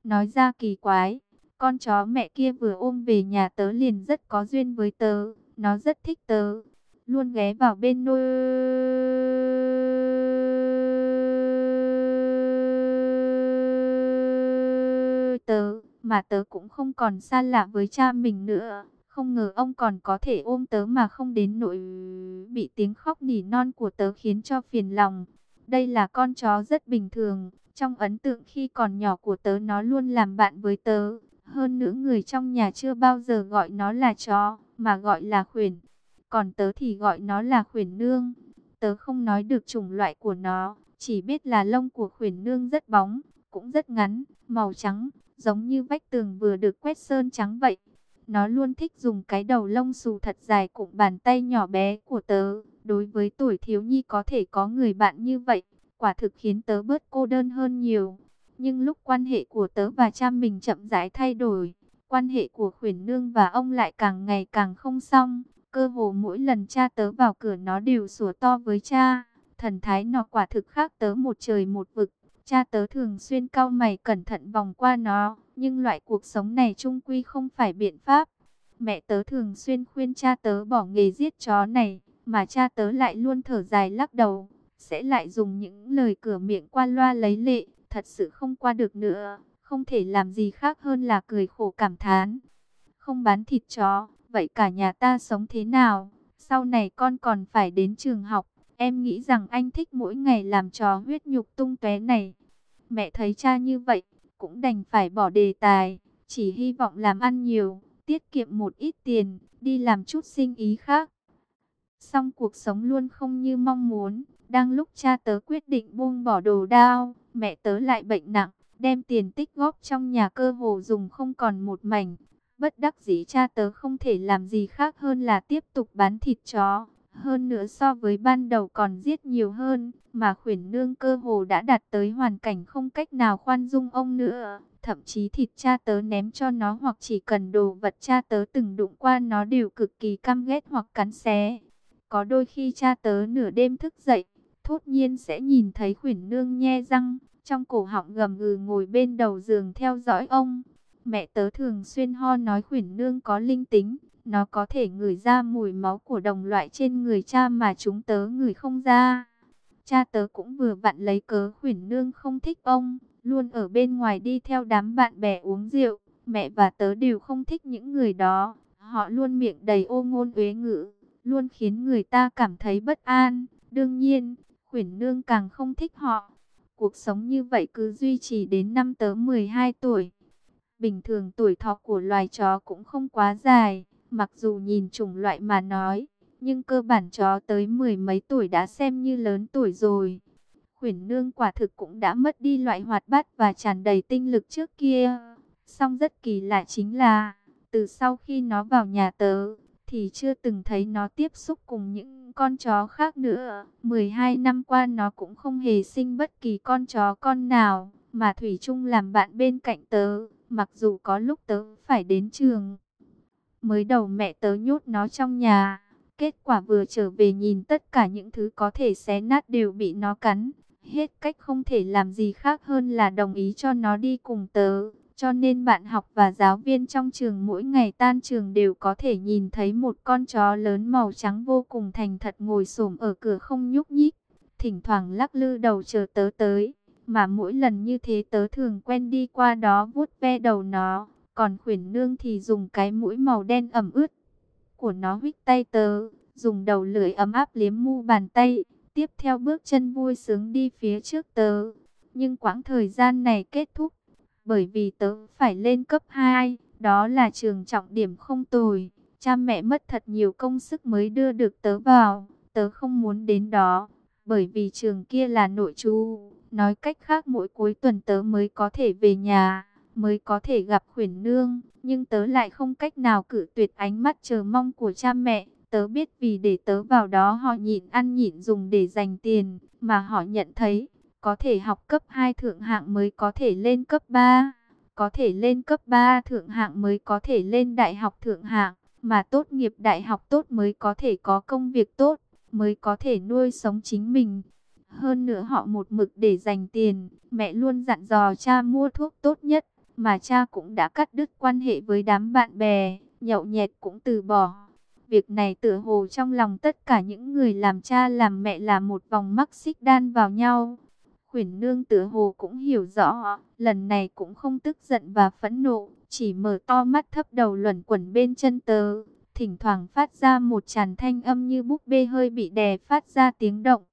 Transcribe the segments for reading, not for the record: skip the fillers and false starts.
nói ra kỳ quái. Con chó mẹ kia vừa ôm về nhà tớ liền rất có duyên với tớ, nó rất thích tớ, luôn ghé vào bên nôi tớ, mà tớ cũng không còn xa lạ với cha mình nữa. Không ngờ ông còn có thể ôm tớ mà không đến nỗi bị tiếng khóc nỉ non của tớ khiến cho phiền lòng. Đây là con chó rất bình thường, trong ấn tượng khi còn nhỏ của tớ nó luôn làm bạn với tớ. Hơn nữa người trong nhà chưa bao giờ gọi nó là chó, mà gọi là khuyển. Còn tớ thì gọi nó là khuyển nương. Tớ không nói được chủng loại của nó, chỉ biết là lông của khuyển nương rất bóng, cũng rất ngắn, màu trắng, giống như vách tường vừa được quét sơn trắng vậy. Nó luôn thích dùng cái đầu lông xù thật dài cùng bàn tay nhỏ bé của tớ. Đối với tuổi thiếu nhi có thể có người bạn như vậy, quả thực khiến tớ bớt cô đơn hơn nhiều. Nhưng lúc quan hệ của tớ và cha mình chậm rãi thay đổi, quan hệ của khuyển nương và ông lại càng ngày càng không xong. Cơ hồ mỗi lần cha tớ vào cửa nó đều sủa to với cha. Thần thái nó quả thực khác tớ một trời một vực. Cha tớ thường xuyên cau mày cẩn thận vòng qua nó, nhưng loại cuộc sống này chung quy không phải biện pháp. Mẹ tớ thường xuyên khuyên cha tớ bỏ nghề giết chó này, mà cha tớ lại luôn thở dài lắc đầu, sẽ lại dùng những lời cửa miệng qua loa lấy lệ, thật sự không qua được nữa, không thể làm gì khác hơn là cười khổ cảm thán. Không bán thịt chó, vậy cả nhà ta sống thế nào? Sau này con còn phải đến trường học, em nghĩ rằng anh thích mỗi ngày làm trò huyết nhục tung tóe này. Mẹ thấy cha như vậy, cũng đành phải bỏ đề tài, chỉ hy vọng làm ăn nhiều, tiết kiệm một ít tiền, đi làm chút sinh ý khác. Song cuộc sống luôn không như mong muốn, đang lúc cha tớ quyết định buông bỏ đồ đao, mẹ tớ lại bệnh nặng, đem tiền tích góp trong nhà cơ hồ dùng không còn một mảnh. Bất đắc dĩ cha tớ không thể làm gì khác hơn là tiếp tục bán thịt chó. Hơn nữa so với ban đầu còn giết nhiều hơn, mà khuyển nương cơ hồ đã đạt tới hoàn cảnh không cách nào khoan dung ông nữa. Thậm chí thịt cha tớ ném cho nó hoặc chỉ cần đồ vật cha tớ từng đụng qua nó đều cực kỳ căm ghét hoặc cắn xé. Có đôi khi cha tớ nửa đêm thức dậy, thốt nhiên sẽ nhìn thấy khuyển nương nhe răng, trong cổ họng gầm gừ ngồi bên đầu giường theo dõi ông. Mẹ tớ thường xuyên ho nói khuyển nương có linh tính, nó có thể ngửi ra mùi máu của đồng loại trên người cha mà chúng tớ ngửi không ra. Cha tớ cũng vừa vặn lấy cớ khuyển nương không thích ông, luôn ở bên ngoài đi theo đám bạn bè uống rượu. Mẹ và tớ đều không thích những người đó, họ luôn miệng đầy ô ngôn uế ngữ, luôn khiến người ta cảm thấy bất an. Đương nhiên, khuyển nương càng không thích họ. Cuộc sống như vậy cứ duy trì đến năm tớ 12 tuổi. Bình thường tuổi thọ của loài chó cũng không quá dài, mặc dù nhìn chủng loại mà nói, nhưng cơ bản chó tới mười mấy tuổi đã xem như lớn tuổi rồi. Khuyển nương quả thực cũng đã mất đi loại hoạt bát và tràn đầy tinh lực trước kia. Song rất kỳ lạ chính là, từ sau khi nó vào nhà tớ, thì chưa từng thấy nó tiếp xúc cùng những con chó khác nữa. 12 năm qua nó cũng không hề sinh bất kỳ con chó con nào, mà thủy chung làm bạn bên cạnh tớ. Mặc dù có lúc tớ phải đến trường, mới đầu mẹ tớ nhốt nó trong nhà. Kết quả vừa trở về nhìn tất cả những thứ có thể xé nát đều bị nó cắn. Hết cách không thể làm gì khác hơn là đồng ý cho nó đi cùng tớ. Cho nên bạn học và giáo viên trong trường mỗi ngày tan trường đều có thể nhìn thấy một con chó lớn màu trắng vô cùng thành thật ngồi xổm ở cửa không nhúc nhích. Thỉnh thoảng lắc lư đầu chờ tớ tới. Mà mỗi lần như thế tớ thường quen đi qua đó vuốt ve đầu nó. Còn khuyển nương thì dùng cái mũi màu đen ẩm ướt của nó huých tay tớ, dùng đầu lưỡi ấm áp liếm mu bàn tay, tiếp theo bước chân vui sướng đi phía trước tớ. Nhưng quãng thời gian này kết thúc, bởi vì tớ phải lên cấp 2, đó là trường trọng điểm không tồi. Cha mẹ mất thật nhiều công sức mới đưa được tớ vào, tớ không muốn đến đó, bởi vì trường kia là nội trú. Nói cách khác mỗi cuối tuần tớ mới có thể về nhà, mới có thể gặp khuyển nương, nhưng tớ lại không cách nào cự tuyệt ánh mắt chờ mong của cha mẹ. Tớ biết vì để tớ vào đó họ nhịn ăn nhịn dùng để dành tiền, mà họ nhận thấy, có thể học cấp 2 thượng hạng mới có thể lên cấp 3, có thể lên cấp 3 thượng hạng mới có thể lên đại học thượng hạng, mà tốt nghiệp đại học tốt mới có thể có công việc tốt, mới có thể nuôi sống chính mình. Hơn nữa họ một mực để dành tiền, mẹ luôn dặn dò cha mua thuốc tốt nhất, mà cha cũng đã cắt đứt quan hệ với đám bạn bè, nhậu nhẹt cũng từ bỏ. Việc này tựa hồ trong lòng tất cả những người làm cha làm mẹ là một vòng mắc xích đan vào nhau. Khuyển nương tựa hồ cũng hiểu rõ, lần này cũng không tức giận và phẫn nộ, chỉ mở to mắt thấp đầu luẩn quẩn bên chân tớ, thỉnh thoảng phát ra một tràng thanh âm như búp bê hơi bị đè phát ra tiếng động.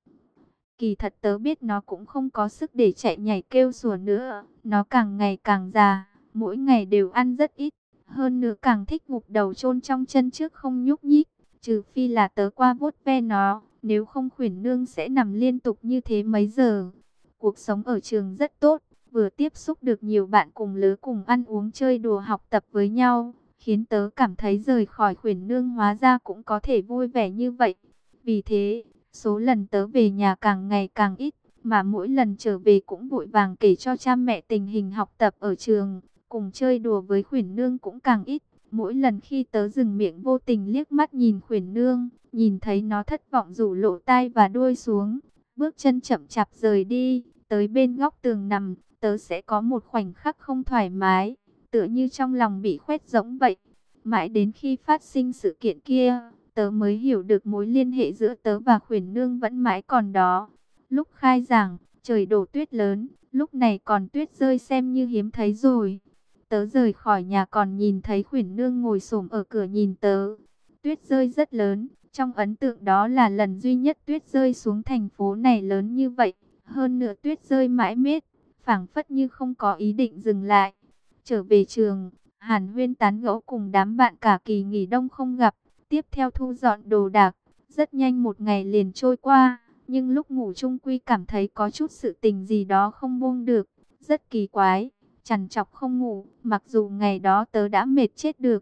Kỳ thật tớ biết nó cũng không có sức để chạy nhảy kêu sủa nữa, nó càng ngày càng già, mỗi ngày đều ăn rất ít, hơn nữa càng thích gục đầu chôn trong chân trước không nhúc nhích, trừ phi là tớ qua vuốt ve nó, nếu không khuyển nương sẽ nằm liên tục như thế mấy giờ. Cuộc sống ở trường rất tốt, vừa tiếp xúc được nhiều bạn cùng lứa cùng ăn uống chơi đùa học tập với nhau, khiến tớ cảm thấy rời khỏi khuyển nương hóa ra cũng có thể vui vẻ như vậy. Vì thế, số lần tớ về nhà càng ngày càng ít, mà mỗi lần trở về cũng vội vàng kể cho cha mẹ tình hình học tập ở trường, cùng chơi đùa với khuyển nương cũng càng ít. Mỗi lần khi tớ dừng miệng vô tình liếc mắt nhìn khuyển nương, nhìn thấy nó thất vọng rủ lộ tai và đuôi xuống, bước chân chậm chạp rời đi, tới bên góc tường nằm, tớ sẽ có một khoảnh khắc không thoải mái, tựa như trong lòng bị khoét rỗng vậy. Mãi đến khi phát sinh sự kiện kia, tớ mới hiểu được mối liên hệ giữa tớ và khuyển nương vẫn mãi còn đó. Lúc khai giảng, trời đổ tuyết lớn, lúc này còn tuyết rơi xem như hiếm thấy rồi. Tớ rời khỏi nhà còn nhìn thấy khuyển nương ngồi xổm ở cửa nhìn tớ. Tuyết rơi rất lớn, trong ấn tượng đó là lần duy nhất tuyết rơi xuống thành phố này lớn như vậy. Hơn nữa tuyết rơi mãi miết, phảng phất như không có ý định dừng lại. Trở về trường, Hàn Huyên tán gẫu cùng đám bạn cả kỳ nghỉ đông không gặp. Tiếp theo thu dọn đồ đạc, rất nhanh một ngày liền trôi qua. Nhưng lúc ngủ chung quy cảm thấy có chút sự tình gì đó không buông được, rất kỳ quái. Trằn trọc không ngủ, mặc dù ngày đó tớ đã mệt chết được.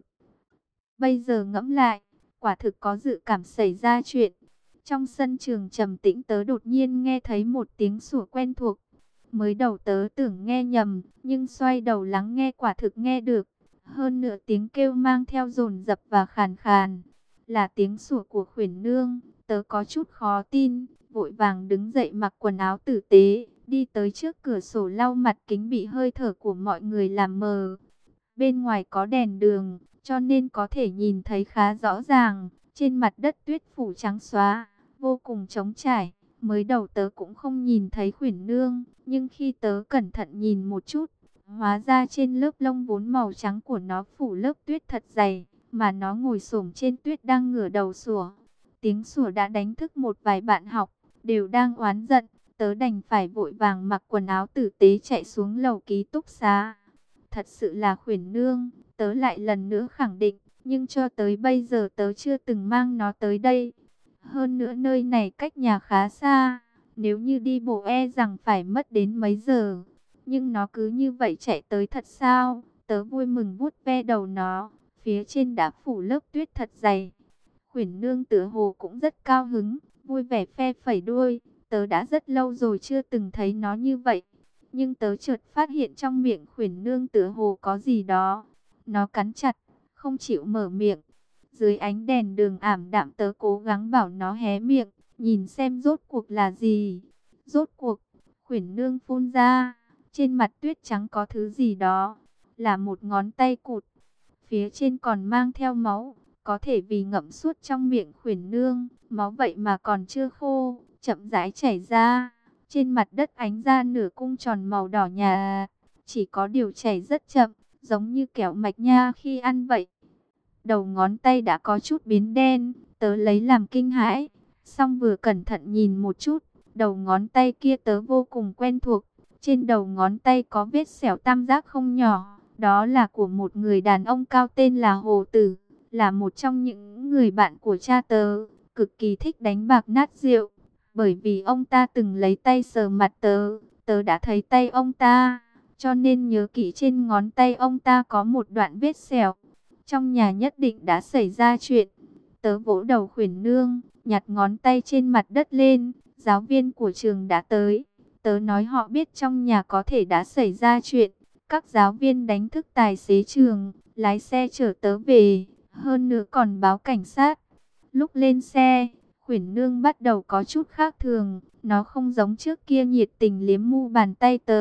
Bây giờ ngẫm lại, quả thực có dự cảm xảy ra chuyện. Trong sân trường trầm tĩnh tớ đột nhiên nghe thấy một tiếng sủa quen thuộc. Mới đầu tớ tưởng nghe nhầm, nhưng xoay đầu lắng nghe quả thực nghe được. Hơn nữa tiếng kêu mang theo dồn dập và khàn khàn. Là tiếng sủa của khuyển nương, tớ có chút khó tin, vội vàng đứng dậy mặc quần áo tử tế, đi tới trước cửa sổ lau mặt kính bị hơi thở của mọi người làm mờ. Bên ngoài có đèn đường, cho nên có thể nhìn thấy khá rõ ràng, trên mặt đất tuyết phủ trắng xóa, vô cùng trống trải. Mới đầu tớ cũng không nhìn thấy khuyển nương, nhưng khi tớ cẩn thận nhìn một chút, hóa ra trên lớp lông vốn màu trắng của nó phủ lớp tuyết thật dày, mà nó ngồi xổm trên tuyết đang ngửa đầu sủa. Tiếng sủa đã đánh thức một vài bạn học, đều đang oán giận, tớ đành phải vội vàng mặc quần áo tử tế chạy xuống lầu ký túc xá. Thật sự là khuyển nương, tớ lại lần nữa khẳng định, nhưng cho tới bây giờ tớ chưa từng mang nó tới đây. Hơn nữa nơi này cách nhà khá xa, nếu như đi bộ e rằng phải mất đến mấy giờ. Nhưng nó cứ như vậy chạy tới thật sao? Tớ vui mừng vuốt ve đầu nó, phía trên đã phủ lớp tuyết thật dày. Khuyển nương tựa hồ cũng rất cao hứng, vui vẻ phe phẩy đuôi. Tớ đã rất lâu rồi chưa từng thấy nó như vậy. Nhưng tớ chợt phát hiện trong miệng khuyển nương tựa hồ có gì đó. Nó cắn chặt, không chịu mở miệng. Dưới ánh đèn đường ảm đạm tớ cố gắng bảo nó hé miệng, nhìn xem rốt cuộc là gì. Rốt cuộc, khuyển nương phun ra, trên mặt tuyết trắng có thứ gì đó, là một ngón tay cụt. Phía trên còn mang theo máu, có thể vì ngậm suốt trong miệng khuyển nương, máu vậy mà còn chưa khô, chậm rãi chảy ra. Trên mặt đất ánh ra nửa cung tròn màu đỏ nhà, chỉ có điều chảy rất chậm, giống như kẹo mạch nha khi ăn vậy. Đầu ngón tay đã có chút biến đen, tớ lấy làm kinh hãi, xong vừa cẩn thận nhìn một chút, đầu ngón tay kia tớ vô cùng quen thuộc. Trên đầu ngón tay có vết sẹo tam giác không nhỏ, đó là của một người đàn ông cao tên là Hồ Tử, là một trong những người bạn của cha tớ, cực kỳ thích đánh bạc nát rượu. Bởi vì ông ta từng lấy tay sờ mặt tớ, tớ đã thấy tay ông ta, cho nên nhớ kỹ trên ngón tay ông ta có một đoạn vết sẹo. Trong nhà nhất định đã xảy ra chuyện. Tớ vỗ đầu khuyển nương, nhặt ngón tay trên mặt đất lên, giáo viên của trường đã tới. Tớ nói họ biết trong nhà có thể đã xảy ra chuyện. Các giáo viên đánh thức tài xế trường, lái xe chở tớ về, hơn nữa còn báo cảnh sát. Lúc lên xe, khuyển nương bắt đầu có chút khác thường, nó không giống trước kia nhiệt tình liếm mu bàn tay tớ,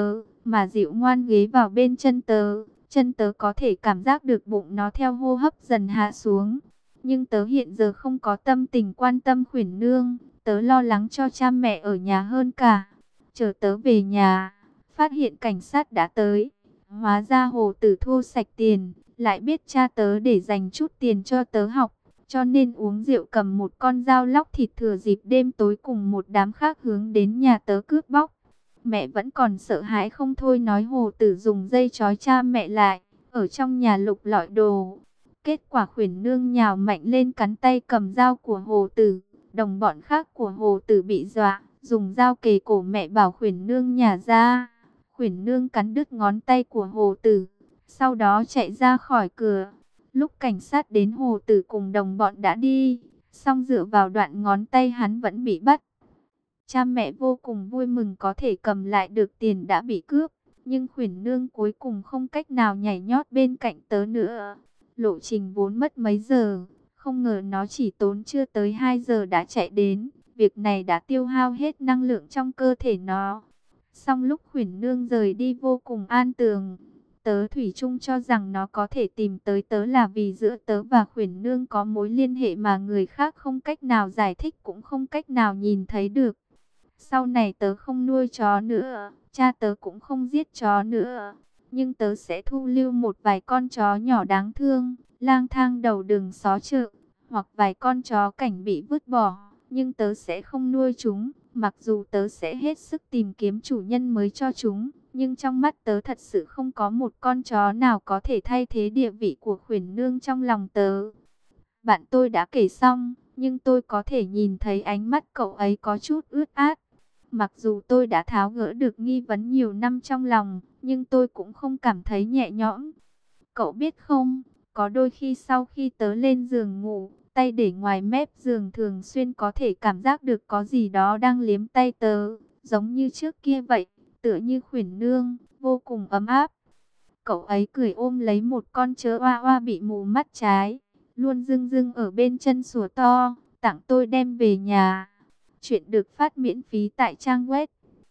mà dịu ngoan ghé vào bên chân tớ. Chân tớ có thể cảm giác được bụng nó theo hô hấp dần hạ xuống. Nhưng tớ hiện giờ không có tâm tình quan tâm Khuyển Nương. Tớ lo lắng cho cha mẹ ở nhà hơn cả. Chờ tớ về nhà, phát hiện cảnh sát đã tới. Hóa ra Hồ Tử thu sạch tiền, lại biết cha tớ để dành chút tiền cho tớ học. Cho nên uống rượu cầm một con dao lóc thịt thừa dịp đêm tối cùng một đám khác hướng đến nhà tớ cướp bóc. Mẹ vẫn còn sợ hãi không thôi, nói Hồ Tử dùng dây trói cha mẹ lại, ở trong nhà lục lọi đồ. Kết quả Khuyển Nương nhào mạnh lên cắn tay cầm dao của Hồ Tử. Đồng bọn khác của Hồ Tử bị dọa, dùng dao kề cổ mẹ bảo Khuyển Nương nhả ra. Khuyển Nương cắn đứt ngón tay của Hồ Tử, sau đó chạy ra khỏi cửa. Lúc cảnh sát đến, Hồ Tử cùng đồng bọn đã đi, song dựa vào đoạn ngón tay hắn vẫn bị bắt. Cha mẹ vô cùng vui mừng có thể cầm lại được tiền đã bị cướp, nhưng Khuyển Nương cuối cùng không cách nào nhảy nhót bên cạnh tớ nữa. Lộ trình vốn mất mấy giờ, không ngờ nó chỉ tốn chưa tới 2 giờ đã chạy đến. Việc này đã tiêu hao hết năng lượng trong cơ thể nó. Song lúc Khuyển Nương rời đi vô cùng an tường. Tớ thủy chung cho rằng nó có thể tìm tới tớ là vì giữa tớ và Khuyển Nương có mối liên hệ mà người khác không cách nào giải thích cũng không cách nào nhìn thấy được. Sau này tớ không nuôi chó nữa, cha tớ cũng không giết chó nữa. Nhưng tớ sẽ thu lưu một vài con chó nhỏ đáng thương, lang thang đầu đường xó chợ, hoặc vài con chó cảnh bị vứt bỏ. Nhưng tớ sẽ không nuôi chúng, mặc dù tớ sẽ hết sức tìm kiếm chủ nhân mới cho chúng. Nhưng trong mắt tớ thật sự không có một con chó nào có thể thay thế địa vị của Khuyển Nương trong lòng tớ. Bạn tôi đã kể xong, nhưng tôi có thể nhìn thấy ánh mắt cậu ấy có chút ướt át. Mặc dù tôi đã tháo gỡ được nghi vấn nhiều năm trong lòng, nhưng tôi cũng không cảm thấy nhẹ nhõm. Cậu biết không, có đôi khi sau khi tớ lên giường ngủ, tay để ngoài mép giường thường xuyên có thể cảm giác được có gì đó đang liếm tay tớ, giống như trước kia vậy, tựa như Khuyển Nương, vô cùng ấm áp. Cậu ấy cười ôm lấy một con chó oa oa bị mù mắt trái, luôn dưng dưng ở bên chân sủa to, tặng tôi đem về nhà. Chuyện được phát miễn phí tại trang web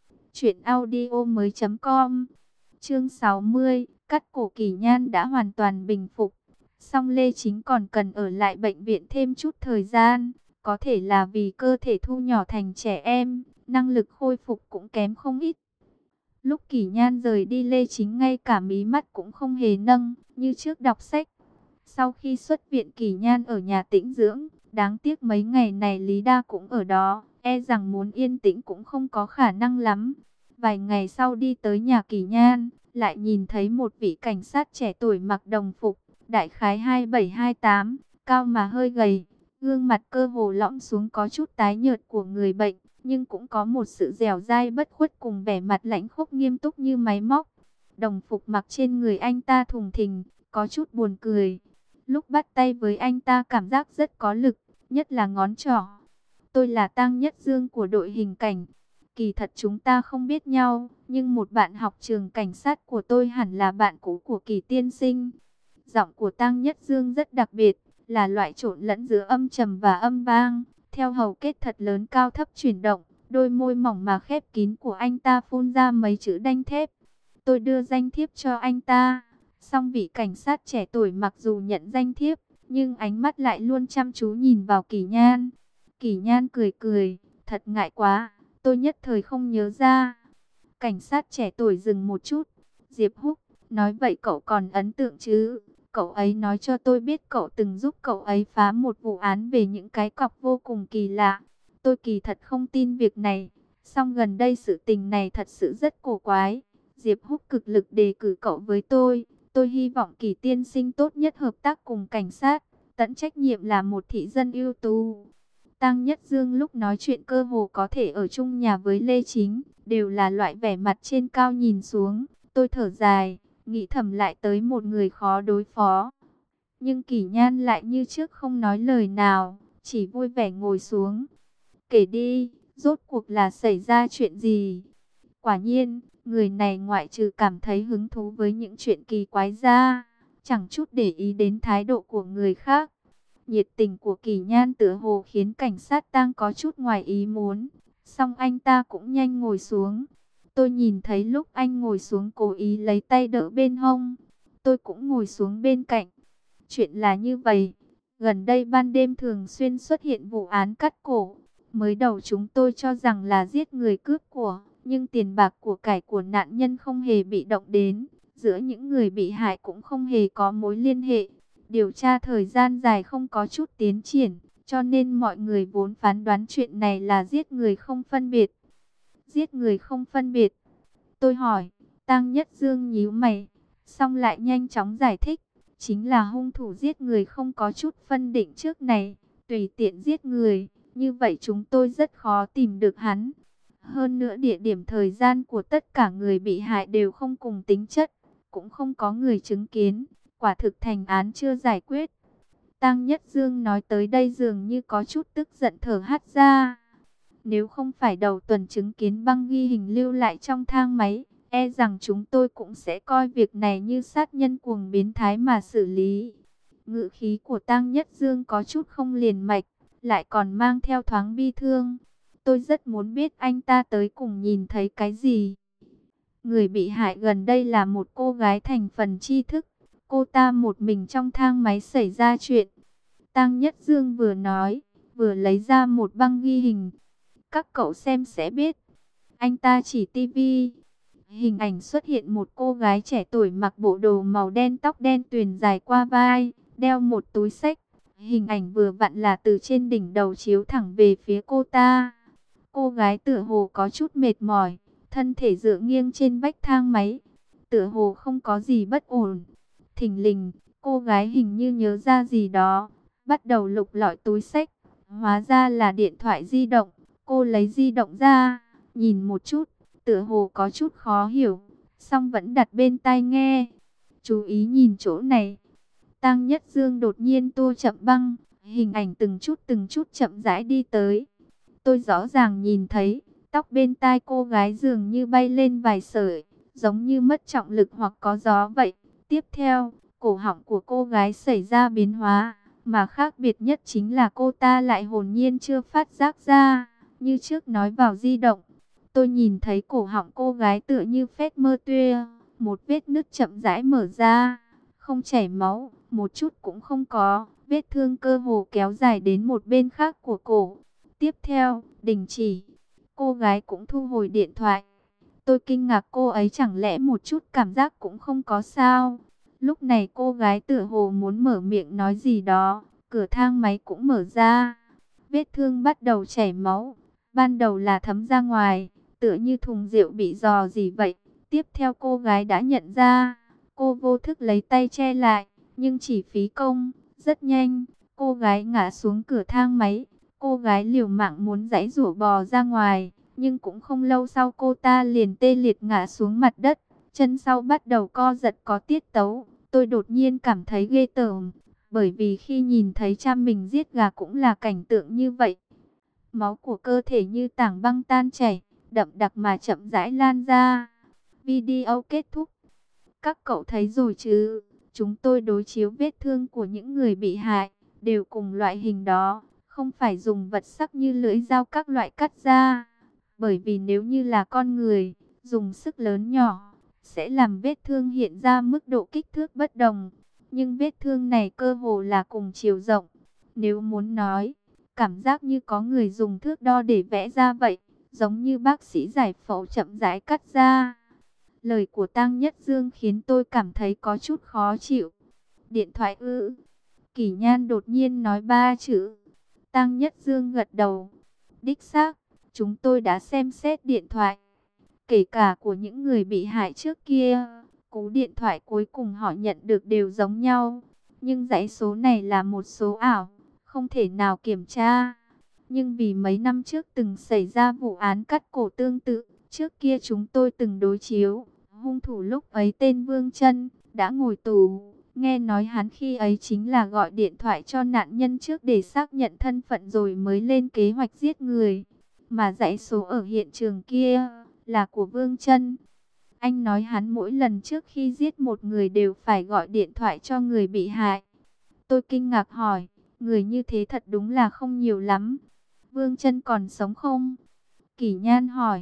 truyệnaudiomoi.com. Chương 60, cắt cổ Kỳ Nhan đã hoàn toàn bình phục, song Lê Chính còn cần ở lại bệnh viện thêm chút thời gian, có thể là vì cơ thể thu nhỏ thành trẻ em, năng lực khôi phục cũng kém không ít. Lúc Kỳ Nhan rời đi, Lê Chính ngay cả mí mắt cũng không hề nâng, như trước đọc sách. Sau khi xuất viện, Kỳ Nhan ở nhà tĩnh dưỡng, đáng tiếc mấy ngày này Lý Đa cũng ở đó, e rằng muốn yên tĩnh cũng không có khả năng lắm. Vài ngày sau đi tới nhà Kỳ Nhan, lại nhìn thấy một vị cảnh sát trẻ tuổi mặc đồng phục, đại khái 27-28, cao mà hơi gầy, gương mặt cơ hồ lõm xuống có chút tái nhợt của người bệnh, nhưng cũng có một sự dẻo dai bất khuất cùng vẻ mặt lãnh khốc nghiêm túc như máy móc. Đồng phục mặc trên người anh ta thùng thình, có chút buồn cười. Lúc bắt tay với anh ta cảm giác rất có lực, nhất là ngón trỏ. Tôi là Tang Nhất Dương của đội hình cảnh. Kỳ thật chúng ta không biết nhau, nhưng một bạn học trường cảnh sát của tôi hẳn là bạn cũ của Kỳ tiên sinh. Giọng của Tang Nhất Dương rất đặc biệt, là loại trộn lẫn giữa âm trầm và âm vang, theo hầu kết thật lớn cao thấp chuyển động, đôi môi mỏng mà khép kín của anh ta phun ra mấy chữ đanh thép. Tôi đưa danh thiếp cho anh ta, song vị cảnh sát trẻ tuổi mặc dù nhận danh thiếp, nhưng ánh mắt lại luôn chăm chú nhìn vào Kỳ Nhan. Kỳ Nhan cười cười, thật ngại quá, tôi nhất thời không nhớ ra. Cảnh sát trẻ tuổi dừng một chút. Diệp Húc, nói vậy cậu còn ấn tượng chứ? Cậu ấy nói cho tôi biết cậu từng giúp cậu ấy phá một vụ án về những cái cọc vô cùng kỳ lạ. Tôi kỳ thật không tin việc này, song gần đây sự tình này thật sự rất cổ quái. Diệp Húc cực lực đề cử cậu với tôi hy vọng Kỳ tiên sinh tốt nhất hợp tác cùng cảnh sát, tận trách nhiệm là một thị dân ưu tú. Tang Nhất Dương lúc nói chuyện cơ hồ có thể ở chung nhà với Lê Chính, đều là loại vẻ mặt trên cao nhìn xuống. Tôi thở dài, nghĩ thầm lại tới một người khó đối phó. Nhưng Kỳ Nhan lại như trước không nói lời nào, chỉ vui vẻ ngồi xuống. Kể đi, rốt cuộc là xảy ra chuyện gì? Quả nhiên, người này ngoại trừ cảm thấy hứng thú với những chuyện kỳ quái ra, chẳng chút để ý đến thái độ của người khác. Nhiệt tình của Kỳ Nhan tựa hồ khiến cảnh sát Tang có chút ngoài ý muốn, song anh ta cũng nhanh ngồi xuống. Tôi nhìn thấy lúc anh ngồi xuống cố ý lấy tay đỡ bên hông. Tôi cũng ngồi xuống bên cạnh. Chuyện là như vậy. Gần đây ban đêm thường xuyên xuất hiện vụ án cắt cổ. Mới đầu chúng tôi cho rằng là giết người cướp của. Nhưng tiền bạc của cải của nạn nhân không hề bị động đến. Giữa những người bị hại cũng không hề có mối liên hệ. Điều tra thời gian dài không có chút tiến triển. Cho nên mọi người vốn phán đoán chuyện này là giết người không phân biệt. Giết người không phân biệt. Tôi hỏi, Tăng Nhất Dương nhíu mày, xong lại nhanh chóng giải thích. Chính là hung thủ giết người không có chút phân định trước này, tùy tiện giết người. Như vậy chúng tôi rất khó tìm được hắn. Hơn nữa địa điểm thời gian của tất cả người bị hại đều không cùng tính chất. Cũng không có người chứng kiến. Quả thực thành án chưa giải quyết. Tăng Nhất Dương nói tới đây dường như có chút tức giận thở hắt ra. Nếu không phải đầu tuần chứng kiến băng ghi hình lưu lại trong thang máy, e rằng chúng tôi cũng sẽ coi việc này như sát nhân cuồng biến thái mà xử lý. Ngữ khí của Tăng Nhất Dương có chút không liền mạch, lại còn mang theo thoáng bi thương. Tôi rất muốn biết anh ta tới cùng nhìn thấy cái gì. Người bị hại gần đây là một cô gái thành phần tri thức. Cô ta một mình trong thang máy xảy ra chuyện. Tăng Nhất Dương vừa nói, vừa lấy ra một băng ghi hình. Các cậu xem sẽ biết. Anh ta chỉ tivi. Hình ảnh xuất hiện một cô gái trẻ tuổi mặc bộ đồ màu đen, tóc đen tuyền dài qua vai, đeo một túi xách. Hình ảnh vừa vặn là từ trên đỉnh đầu chiếu thẳng về phía cô ta. Cô gái tựa hồ có chút mệt mỏi, thân thể dựa nghiêng trên vách thang máy. Tựa hồ không có gì bất ổn. Thình lình, cô gái hình như nhớ ra gì đó, bắt đầu lục lọi túi xách. Hóa ra là điện thoại di động. Cô lấy di động ra, nhìn một chút, tựa hồ có chút khó hiểu, song vẫn đặt bên tai nghe. Chú ý nhìn chỗ này. Tăng Nhất Dương đột nhiên tua chậm băng, hình ảnh từng chút chậm rãi đi tới. Tôi rõ ràng nhìn thấy, tóc bên tai cô gái dường như bay lên vài sợi, giống như mất trọng lực hoặc có gió vậy. Tiếp theo, cổ họng của cô gái xảy ra biến hóa, mà khác biệt nhất chính là cô ta lại hồn nhiên chưa phát giác ra. Như trước nói vào di động, tôi nhìn thấy cổ họng cô gái tựa như phét mơ tuya, một vết nứt chậm rãi mở ra, không chảy máu, một chút cũng không có, vết thương cơ hồ kéo dài đến một bên khác của cổ. Tiếp theo, đình chỉ, cô gái cũng thu hồi điện thoại. Tôi kinh ngạc cô ấy chẳng lẽ một chút cảm giác cũng không có sao. Lúc này cô gái tựa hồ muốn mở miệng nói gì đó, cửa thang máy cũng mở ra, vết thương bắt đầu chảy máu. Ban đầu là thấm ra ngoài, tựa như thùng rượu bị rò gì vậy. Tiếp theo cô gái đã nhận ra, cô vô thức lấy tay che lại, nhưng chỉ phí công. Rất nhanh, cô gái ngã xuống cửa thang máy. Cô gái liều mạng muốn giãy giụa bò ra ngoài, nhưng cũng không lâu sau cô ta liền tê liệt ngã xuống mặt đất. Chân sau bắt đầu co giật có tiết tấu. Tôi đột nhiên cảm thấy ghê tởm, bởi vì khi nhìn thấy cha mình giết gà cũng là cảnh tượng như vậy. Máu của cơ thể như tảng băng tan chảy, đậm đặc mà chậm rãi lan ra. Video kết thúc. Các cậu thấy rồi chứ? Chúng tôi đối chiếu vết thương của những người bị hại, đều cùng loại hình đó, không phải dùng vật sắc như lưỡi dao các loại cắt ra. Bởi vì nếu như là con người, dùng sức lớn nhỏ, sẽ làm vết thương hiện ra mức độ kích thước bất đồng. Nhưng vết thương này cơ hồ là cùng chiều rộng. Nếu muốn nói, cảm giác như có người dùng thước đo để vẽ ra vậy, giống như bác sĩ giải phẫu chậm rãi cắt ra. Lời của Tăng Nhất Dương khiến tôi cảm thấy có chút khó chịu. Điện thoại ư? Kỷ Nhan đột nhiên nói ba chữ. Tăng Nhất Dương gật đầu. Đích xác, chúng tôi đã xem xét điện thoại, kể cả của những người bị hại trước kia. Cú điện thoại cuối cùng họ nhận được đều giống nhau, nhưng dãy số này là một số ảo, không thể nào kiểm tra. Nhưng vì mấy năm trước từng xảy ra vụ án cắt cổ tương tự, trước kia chúng tôi từng đối chiếu. Hung thủ lúc ấy tên Vương Trân, đã ngồi tù. Nghe nói hắn khi ấy chính là gọi điện thoại cho nạn nhân trước để xác nhận thân phận rồi mới lên kế hoạch giết người. Mà dãy số ở hiện trường kia là của Vương Trân. Anh nói hắn mỗi lần trước khi giết một người đều phải gọi điện thoại cho người bị hại. Tôi kinh ngạc hỏi, người như thế thật đúng là không nhiều lắm. Vương Trân còn sống không? Kỷ Nhan hỏi.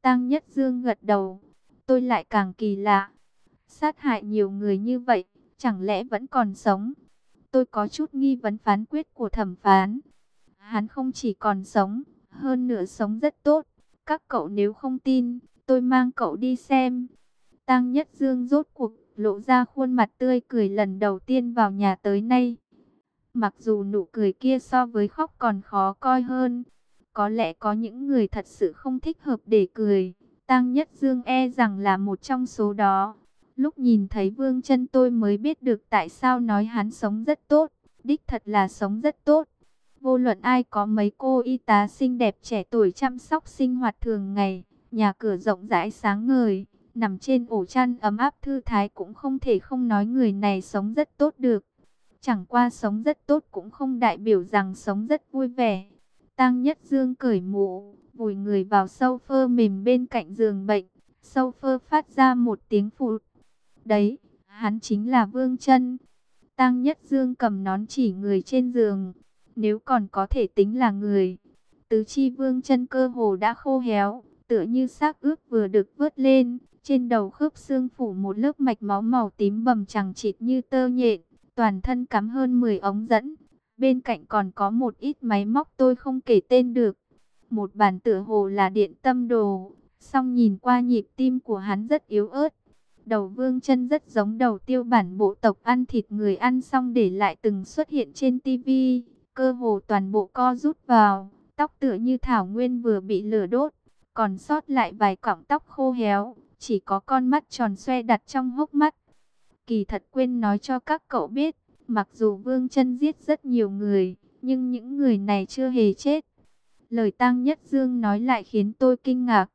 Tang Nhất Dương gật đầu. Tôi lại càng kỳ lạ. Sát hại nhiều người như vậy, chẳng lẽ vẫn còn sống? Tôi có chút nghi vấn phán quyết của thẩm phán. Hắn không chỉ còn sống, hơn nữa sống rất tốt. Các cậu nếu không tin, tôi mang cậu đi xem. Tang Nhất Dương rốt cuộc lộ ra khuôn mặt tươi cười lần đầu tiên vào nhà tới nay. Mặc dù nụ cười kia so với khóc còn khó coi hơn. Có lẽ có những người thật sự không thích hợp để cười. Tang Nhất Dương e rằng là một trong số đó. Lúc nhìn thấy Vương Chân tôi mới biết được tại sao nói hắn sống rất tốt. Đích thật là sống rất tốt. Vô luận ai có mấy cô y tá xinh đẹp trẻ tuổi chăm sóc sinh hoạt thường ngày, nhà cửa rộng rãi sáng ngời, nằm trên ổ chăn ấm áp thư thái cũng không thể không nói người này sống rất tốt được. Chẳng qua sống rất tốt cũng không đại biểu rằng sống rất vui vẻ. Tang Nhất Dương cởi mũ, vùi người vào sofa mềm bên cạnh giường bệnh. Sofa phát ra một tiếng phụt. Đấy, hắn chính là Vương Chân. Tang Nhất Dương cầm nón chỉ người trên giường. Nếu còn có thể tính là người, tứ chi Vương Chân cơ hồ đã khô héo, tựa như xác ướp vừa được vớt lên. Trên đầu khớp xương phủ một lớp mạch máu màu tím bầm chằng chịt như tơ nhện. Toàn thân cắm hơn 10 ống dẫn. Bên cạnh còn có một ít máy móc tôi không kể tên được. Một bản tựa hồ là điện tâm đồ. Song nhìn qua nhịp tim của hắn rất yếu ớt. Đầu Vương Chân rất giống đầu tiêu bản bộ tộc ăn thịt người ăn xong để lại từng xuất hiện trên tivi. Cơ hồ toàn bộ co rút vào. Tóc tựa như thảo nguyên vừa bị lửa đốt. Còn sót lại vài cọng tóc khô héo. Chỉ có con mắt tròn xoe đặt trong hốc mắt. Kỳ thật quên nói cho các cậu biết. Mặc dù Vương Chân giết rất nhiều người, nhưng những người này chưa hề chết. Lời Tang Nhất Dương nói lại khiến tôi kinh ngạc.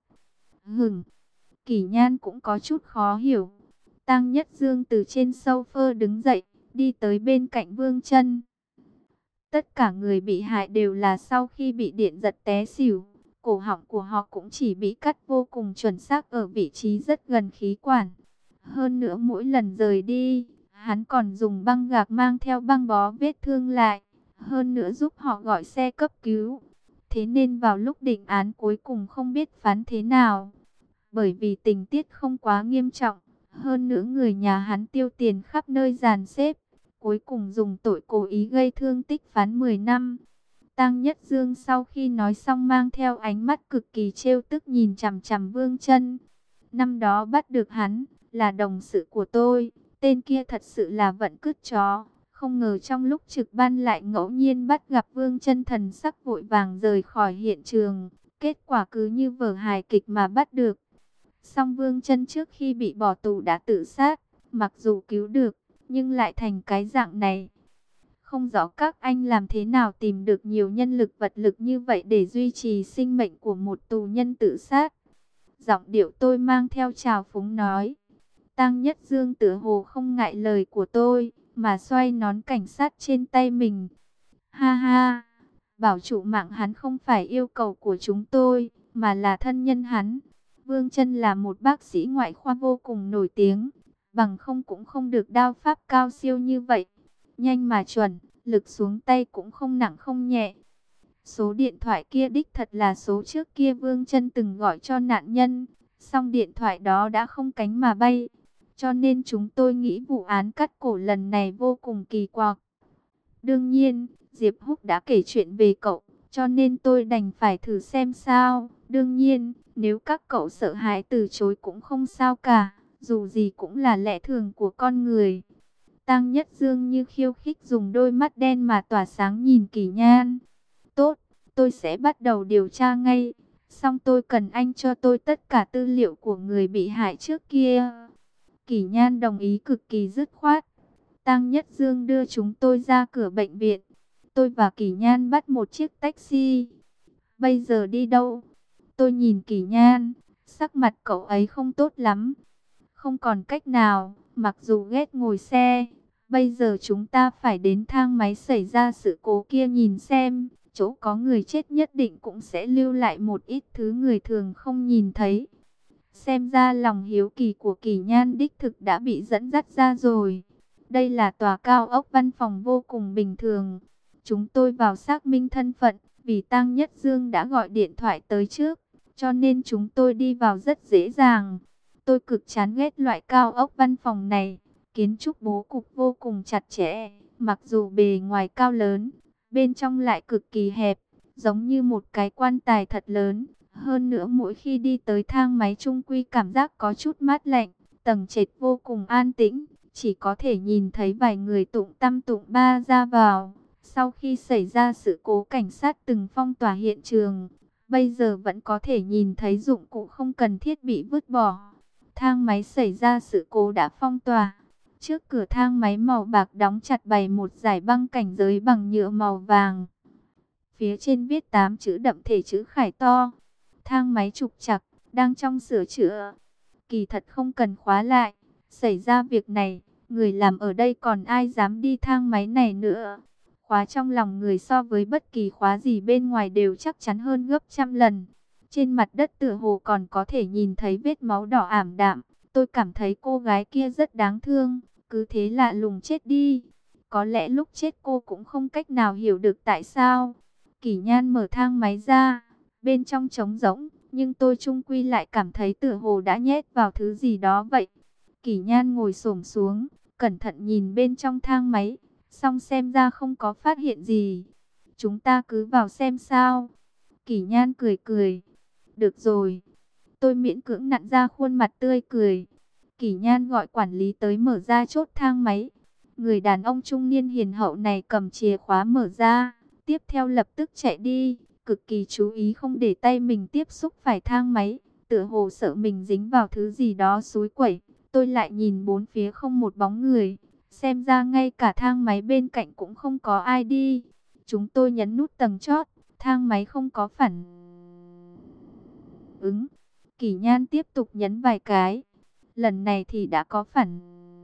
Kỷ Nhan cũng có chút khó hiểu. Tang Nhất Dương từ trên sofa đứng dậy, đi tới bên cạnh Vương Chân. Tất cả người bị hại đều là sau khi bị điện giật té xỉu. Cổ họng của họ cũng chỉ bị cắt vô cùng chuẩn xác ở vị trí rất gần khí quản. Hơn nữa mỗi lần rời đi, hắn còn dùng băng gạc mang theo băng bó vết thương lại. Hơn nữa giúp họ gọi xe cấp cứu. Thế nên vào lúc định án cuối cùng không biết phán thế nào. Bởi vì tình tiết không quá nghiêm trọng. Hơn nữa người nhà hắn tiêu tiền khắp nơi dàn xếp. Cuối cùng dùng tội cố ý gây thương tích phán 10 năm. Tang Nhất Dương sau khi nói xong mang theo ánh mắt cực kỳ trêu tức nhìn chằm chằm Vương Chân. Năm đó bắt được hắn là đồng sự của tôi. Tên kia thật sự là vận cứt chó. Không ngờ trong lúc trực ban lại ngẫu nhiên bắt gặp Vương Chân thần sắc vội vàng rời khỏi hiện trường. Kết quả cứ như vở hài kịch mà bắt được. Song Vương Chân trước khi bị bỏ tù đã tự sát. Mặc dù cứu được, nhưng lại thành cái dạng này. Không rõ các anh làm thế nào tìm được nhiều nhân lực vật lực như vậy để duy trì sinh mệnh của một tù nhân tự sát. Giọng điệu tôi mang theo trào phúng nói. Tang Nhất Dương tựa hồ không ngại lời của tôi, mà xoay nón cảnh sát trên tay mình. Ha ha, bảo trụ mạng hắn không phải yêu cầu của chúng tôi, mà là thân nhân hắn. Vương Chân là một bác sĩ ngoại khoa vô cùng nổi tiếng, bằng không cũng không được đao pháp cao siêu như vậy. Nhanh mà chuẩn, lực xuống tay cũng không nặng không nhẹ. Số điện thoại kia đích thật là số trước kia Vương Chân từng gọi cho nạn nhân, song điện thoại đó đã không cánh mà bay. Cho nên chúng tôi nghĩ vụ án cắt cổ lần này vô cùng kỳ quặc. Đương nhiên, Diệp Húc đã kể chuyện về cậu, cho nên tôi đành phải thử xem sao. Đương nhiên, nếu các cậu sợ hãi từ chối cũng không sao cả, dù gì cũng là lẽ thường của con người. Tang Nhất Dương như khiêu khích dùng đôi mắt đen mà tỏa sáng nhìn Kỷ Nhan. Tốt, tôi sẽ bắt đầu điều tra ngay. Song tôi cần anh cho tôi tất cả tư liệu của người bị hại trước kia. Kỷ Nhan đồng ý cực kỳ dứt khoát. Tang Nhất Dương đưa chúng tôi ra cửa bệnh viện. Tôi và Kỷ Nhan bắt một chiếc taxi. Bây giờ đi đâu? Tôi nhìn Kỷ Nhan, sắc mặt cậu ấy không tốt lắm. Không còn cách nào, mặc dù ghét ngồi xe. Bây giờ chúng ta phải đến thang máy xảy ra sự cố kia nhìn xem. Chỗ có người chết nhất định cũng sẽ lưu lại một ít thứ người thường không nhìn thấy. Xem ra lòng hiếu kỳ của Kỷ Nhan đích thực đã bị dẫn dắt ra rồi. Đây là tòa cao ốc văn phòng vô cùng bình thường. Chúng tôi vào xác minh thân phận, vì Tang Nhất Dương đã gọi điện thoại tới trước. cho nên chúng tôi đi vào rất dễ dàng. Tôi cực chán ghét loại cao ốc văn phòng này, kiến trúc bố cục vô cùng chặt chẽ, mặc dù bề ngoài cao lớn, bên trong lại cực kỳ hẹp, giống như một cái quan tài thật lớn. Hơn nữa mỗi khi đi tới thang máy trung quy cảm giác có chút mát lạnh, tầng trệt vô cùng an tĩnh, chỉ có thể nhìn thấy vài người tụng tăm tụng ba ra vào. Sau khi xảy ra sự cố cảnh sát từng phong tỏa hiện trường, bây giờ vẫn có thể nhìn thấy dụng cụ không cần thiết bị vứt bỏ. Thang máy xảy ra sự cố đã phong tỏa. Trước cửa thang máy màu bạc đóng chặt bày một dải băng cảnh giới bằng nhựa màu vàng. Phía trên viết 8 chữ đậm thể chữ khải to. Thang máy trục trặc, đang trong sửa chữa. Kỳ thật không cần khóa lại. Xảy ra việc này, người làm ở đây còn ai dám đi thang máy này nữa. Khóa trong lòng người so với bất kỳ khóa gì bên ngoài đều chắc chắn hơn gấp trăm lần. Trên mặt đất tựa hồ còn có thể nhìn thấy vết máu đỏ ảm đạm. Tôi cảm thấy cô gái kia rất đáng thương, cứ thế lạ lùng chết đi. Có lẽ lúc chết cô cũng không cách nào hiểu được tại sao. Kỷ Nhan mở thang máy ra, bên trong trống rỗng, nhưng tôi chung quy lại cảm thấy tựa hồ đã nhét vào thứ gì đó vậy. Kỷ Nhan ngồi xổm xuống, cẩn thận nhìn bên trong thang máy, xong xem ra không có phát hiện gì. Chúng ta cứ vào xem sao. Kỷ Nhan cười cười. Được rồi. Tôi miễn cưỡng nặn ra khuôn mặt tươi cười. Kỷ Nhan gọi quản lý tới mở ra chốt thang máy. Người đàn ông trung niên hiền hậu này cầm chìa khóa mở ra, tiếp theo lập tức chạy đi, cực kỳ chú ý không để tay mình tiếp xúc phải thang máy, tựa hồ sợ mình dính vào thứ gì đó xúi quẩy. Tôi lại nhìn bốn phía không một bóng người, xem ra ngay cả thang máy bên cạnh cũng không có ai đi. Chúng tôi nhấn nút tầng chót, thang máy không có phản ứng. Kỷ Nhan tiếp tục nhấn vài cái, lần này thì đã có phản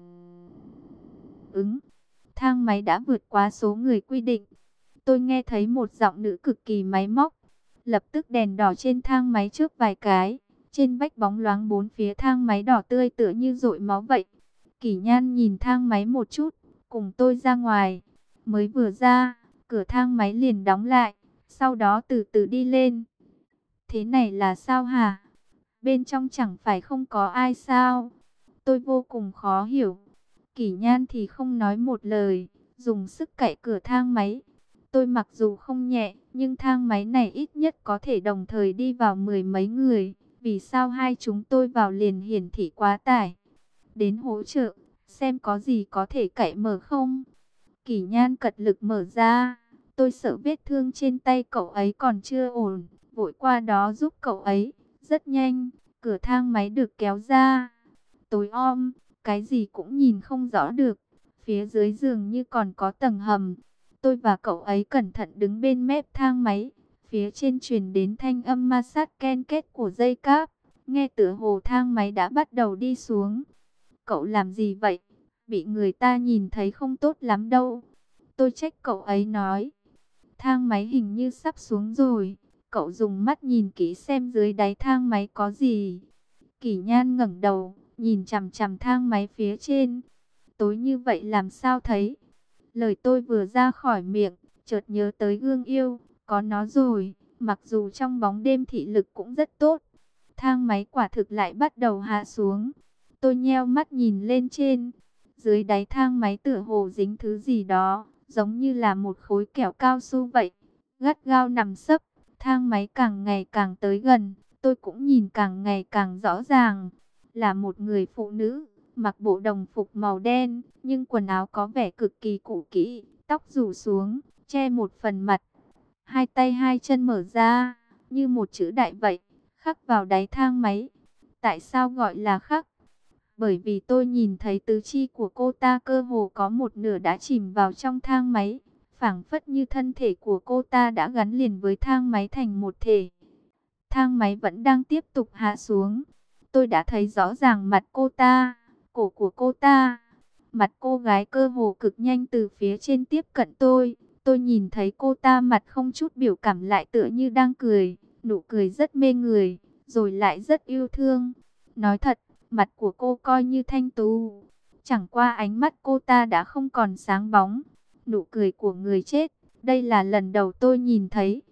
ứng. Thang máy đã vượt quá số người quy định. Tôi nghe thấy một giọng nữ cực kỳ máy móc. Lập tức đèn đỏ trên thang máy trước vài cái. Trên vách bóng loáng bốn phía thang máy đỏ tươi tựa như dội máu vậy. Kỷ Nhan nhìn thang máy một chút, cùng tôi ra ngoài. Mới vừa ra, cửa thang máy liền đóng lại, sau đó từ từ đi lên. Thế này là sao hả? Bên trong chẳng phải không có ai sao? Tôi vô cùng khó hiểu. Kỷ Nhan thì không nói một lời, dùng sức cạy cửa thang máy. Tôi mặc dù không nhẹ, nhưng thang máy này ít nhất có thể đồng thời đi vào mười mấy người. Vì sao hai chúng tôi vào liền hiển thị quá tải? Đến hỗ trợ, xem có gì có thể cạy mở không? Kỷ Nhan cật lực mở ra. Tôi sợ vết thương trên tay cậu ấy còn chưa ổn, vội qua đó giúp cậu ấy. Rất nhanh, cửa thang máy được kéo ra. Tối om, cái gì cũng nhìn không rõ được. Phía dưới giường như còn có tầng hầm. Tôi và cậu ấy cẩn thận đứng bên mép thang máy. Phía trên truyền đến thanh âm ma sát ken kết của dây cáp. Nghe tựa hồ thang máy đã bắt đầu đi xuống. Cậu làm gì vậy? Bị người ta nhìn thấy không tốt lắm đâu. Tôi trách cậu ấy nói. Thang máy hình như sắp xuống rồi. Cậu dùng mắt nhìn kỹ xem dưới đáy thang máy có gì. Kỷ Nhan ngẩng đầu, nhìn chằm chằm thang máy phía trên. Tối như vậy làm sao thấy? Lời tôi vừa ra khỏi miệng, chợt nhớ tới gương yêu, có nó rồi, mặc dù trong bóng đêm thị lực cũng rất tốt. Thang máy quả thực lại bắt đầu hạ xuống. Tôi nheo mắt nhìn lên trên. Dưới đáy thang máy tựa hồ dính thứ gì đó, giống như là một khối kẹo cao su vậy. Gắt gao nằm sấp, thang máy càng ngày càng tới gần, tôi cũng nhìn càng ngày càng rõ ràng. Là một người phụ nữ, mặc bộ đồng phục màu đen, nhưng quần áo có vẻ cực kỳ cũ kỹ, tóc rủ xuống, che một phần mặt. Hai tay hai chân mở ra, như một chữ đại vậy, khắc vào đáy thang máy. Tại sao gọi là khắc? Bởi vì tôi nhìn thấy tứ chi của cô ta cơ hồ có một nửa đã chìm vào trong thang máy, phảng phất như thân thể của cô ta đã gắn liền với thang máy thành một thể. Thang máy vẫn đang tiếp tục hạ xuống. Tôi đã thấy rõ ràng mặt cô ta, cổ của cô ta. Mặt cô gái cơ hồ cực nhanh từ phía trên tiếp cận tôi. Tôi nhìn thấy cô ta mặt không chút biểu cảm lại tựa như đang cười. Nụ cười rất mê người, rồi lại rất yêu thương. Nói thật, mặt của cô coi như thanh tú. Chẳng qua ánh mắt cô ta đã không còn sáng bóng. Nụ cười của người chết, đây là lần đầu tôi nhìn thấy.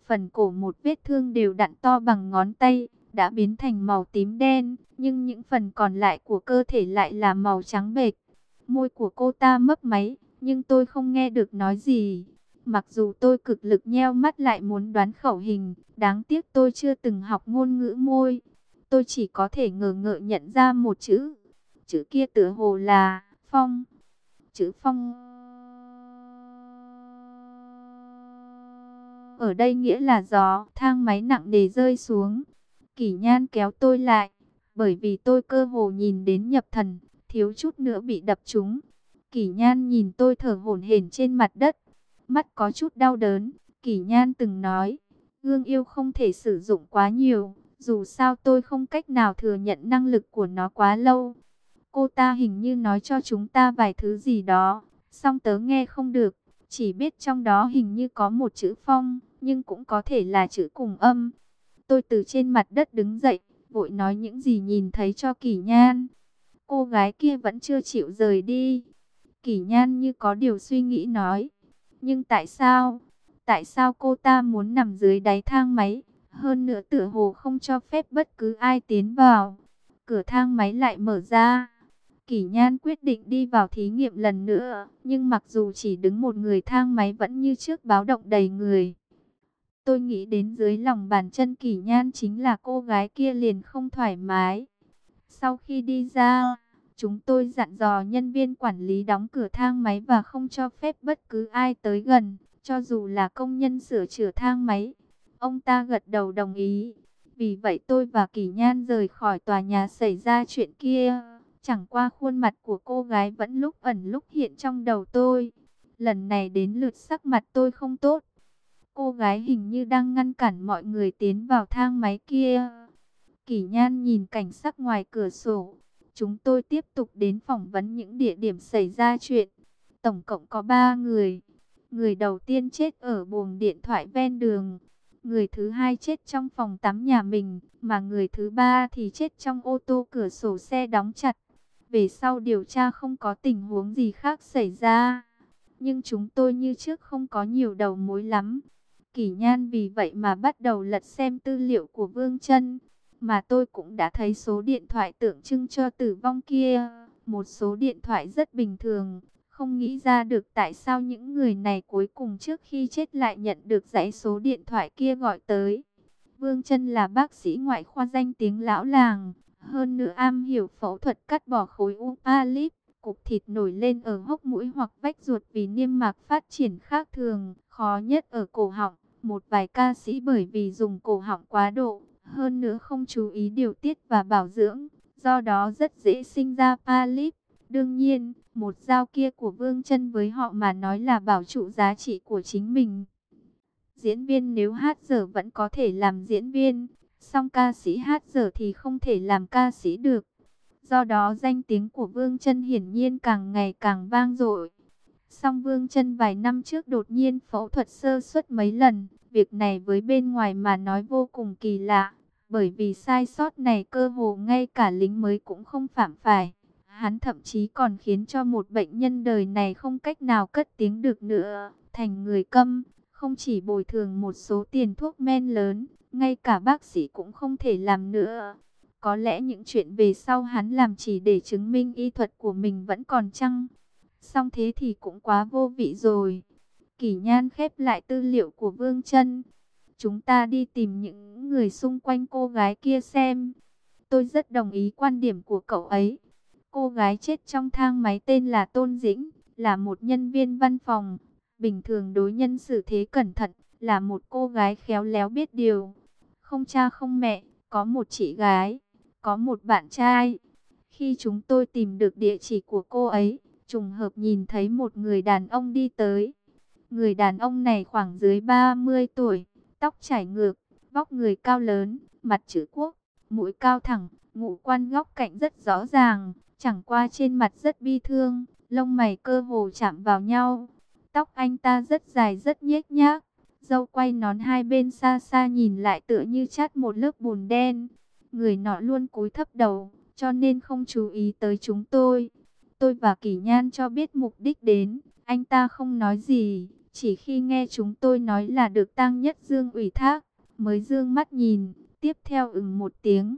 Phần cổ một vết thương đều đặn to bằng ngón tay, đã biến thành màu tím đen, nhưng những phần còn lại của cơ thể lại là màu trắng bệch. Môi của cô ta mấp máy, nhưng tôi không nghe được nói gì. Mặc dù tôi cực lực nheo mắt lại muốn đoán khẩu hình, đáng tiếc tôi chưa từng học ngôn ngữ môi. Tôi chỉ có thể ngờ ngợ nhận ra một chữ. Chữ kia tựa hồ là phong. Chữ phong ở đây nghĩa là gió. Thang máy nặng nề rơi xuống. Kỷ Nhan kéo tôi lại, bởi vì tôi cơ hồ nhìn đến nhập thần, thiếu chút nữa bị đập trúng. Kỷ Nhan nhìn tôi thở hổn hển trên mặt đất, mắt có chút đau đớn. Kỷ Nhan từng nói, gương yêu không thể sử dụng quá nhiều, dù sao tôi không cách nào thừa nhận năng lực của nó quá lâu. Cô ta hình như nói cho chúng ta vài thứ gì đó, song tớ nghe không được, chỉ biết trong đó hình như có một chữ phong, nhưng cũng có thể là chữ cùng âm. Tôi từ trên mặt đất đứng dậy, vội nói những gì nhìn thấy cho Kỷ Nhan. Cô gái kia vẫn chưa chịu rời đi. Kỷ Nhan như có điều suy nghĩ nói. Nhưng tại sao? Tại sao cô ta muốn nằm dưới đáy thang máy? Hơn nữa tựa hồ không cho phép bất cứ ai tiến vào. Cửa thang máy lại mở ra. Kỷ Nhan quyết định đi vào thí nghiệm lần nữa. Nhưng mặc dù chỉ đứng một người, thang máy vẫn như trước báo động đầy người. Tôi nghĩ đến dưới lòng bàn chân Kỷ Nhan chính là cô gái kia, liền không thoải mái. Sau khi đi ra, chúng tôi dặn dò nhân viên quản lý đóng cửa thang máy và không cho phép bất cứ ai tới gần, cho dù là công nhân sửa chữa thang máy. Ông ta gật đầu đồng ý. Vì vậy tôi và Kỷ Nhan rời khỏi tòa nhà xảy ra chuyện kia. Chẳng qua khuôn mặt của cô gái vẫn lúc ẩn lúc hiện trong đầu tôi. Lần này đến lượt sắc mặt tôi không tốt. Cô gái hình như đang ngăn cản mọi người tiến vào thang máy kia. Kỷ Nhan nhìn cảnh sắc ngoài cửa sổ. Chúng tôi tiếp tục đến phỏng vấn những địa điểm xảy ra chuyện. Tổng cộng có 3 người. Người đầu tiên chết ở buồng điện thoại ven đường. Người thứ hai chết trong phòng tắm nhà mình. Mà người thứ ba thì chết trong ô tô, cửa sổ xe đóng chặt. Về sau điều tra không có tình huống gì khác xảy ra. Nhưng chúng tôi như trước không có nhiều đầu mối lắm. Kỷ Nhan vì vậy mà bắt đầu lật xem tư liệu của Vương Chân. Mà tôi cũng đã thấy số điện thoại tượng trưng cho tử vong kia. Một số điện thoại rất bình thường. Không nghĩ ra được tại sao những người này cuối cùng trước khi chết lại nhận được dãy số điện thoại kia gọi tới. Vương Chân là bác sĩ ngoại khoa danh tiếng lão làng. Hơn nữa am hiểu phẫu thuật cắt bỏ khối u polyp. Cục thịt nổi lên ở hốc mũi hoặc vách ruột vì niêm mạc phát triển khác thường. Khó nhất ở cổ họng. Một vài ca sĩ bởi vì dùng cổ họng quá độ, hơn nữa không chú ý điều tiết và bảo dưỡng, do đó rất dễ sinh ra polyp. Đương nhiên, một dao kia của Vương Chân với họ mà nói là bảo trụ giá trị của chính mình. Diễn viên nếu hát dở vẫn có thể làm diễn viên, song ca sĩ hát dở thì không thể làm ca sĩ được. Do đó danh tiếng của Vương Chân hiển nhiên càng ngày càng vang dội. Song Vương Chân vài năm trước đột nhiên phẫu thuật sơ suất mấy lần. Việc này với bên ngoài mà nói vô cùng kỳ lạ. Bởi vì sai sót này cơ hồ ngay cả lính mới cũng không phạm phải. Hắn thậm chí còn khiến cho một bệnh nhân đời này không cách nào cất tiếng được nữa, thành người câm. Không chỉ bồi thường một số tiền thuốc men lớn, ngay cả bác sĩ cũng không thể làm nữa. Có lẽ những chuyện về sau hắn làm chỉ để chứng minh y thuật của mình vẫn còn chăng? Song thế thì cũng quá vô vị rồi. Kỷ Nhan khép lại tư liệu của Vương Chân. Chúng ta đi tìm những người xung quanh cô gái kia xem. Tôi rất đồng ý quan điểm của cậu ấy. Cô gái chết trong thang máy tên là Tôn Dĩnh, là một nhân viên văn phòng. Bình thường đối nhân xử thế cẩn thận, là một cô gái khéo léo biết điều. Không cha không mẹ, có một chị gái, có một bạn trai. Khi chúng tôi tìm được địa chỉ của cô ấy, trùng hợp nhìn thấy một người đàn ông đi tới. Người đàn ông này khoảng dưới 30 tuổi, tóc chải ngược, vóc người cao lớn, mặt chữ quốc, mũi cao thẳng, ngũ quan góc cạnh rất rõ ràng, chẳng qua trên mặt rất bi thương, lông mày cơ hồ chạm vào nhau. Tóc anh ta rất dài rất nhếch nhác, râu quay nón hai bên xa xa nhìn lại tựa như chát một lớp bùn đen. Người nọ luôn cúi thấp đầu, cho nên không chú ý tới chúng tôi. Tôi và Kỷ Nhan cho biết mục đích đến, anh ta không nói gì, Chỉ khi nghe chúng tôi nói là được Tang Nhất Dương ủy thác, mới dương mắt nhìn, tiếp theo một tiếng.